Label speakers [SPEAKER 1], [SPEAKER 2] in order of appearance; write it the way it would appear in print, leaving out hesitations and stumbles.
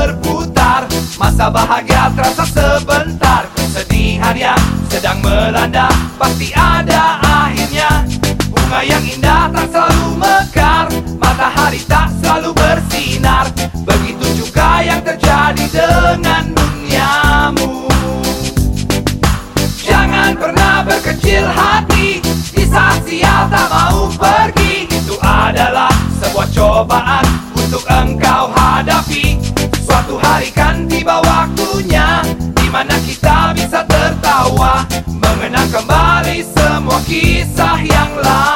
[SPEAKER 1] berputar. Masa bahagia terasa sebentar, kesedihan yang sedang melanda pasti ada akhirnya. Bunga yang indah tak selalu mekar, matahari tak selalu bersinar. Begitu juga yang terjadi dengan duniamu. Jangan pernah berkecil hati di saat sial tak mau pergi. Itu adalah sebuah cobaan untuk engkau hadapi. Suatu hari kan tiba waktunya di mana kita bisa tertawa, mengenang kembali semua kisah yang lalu.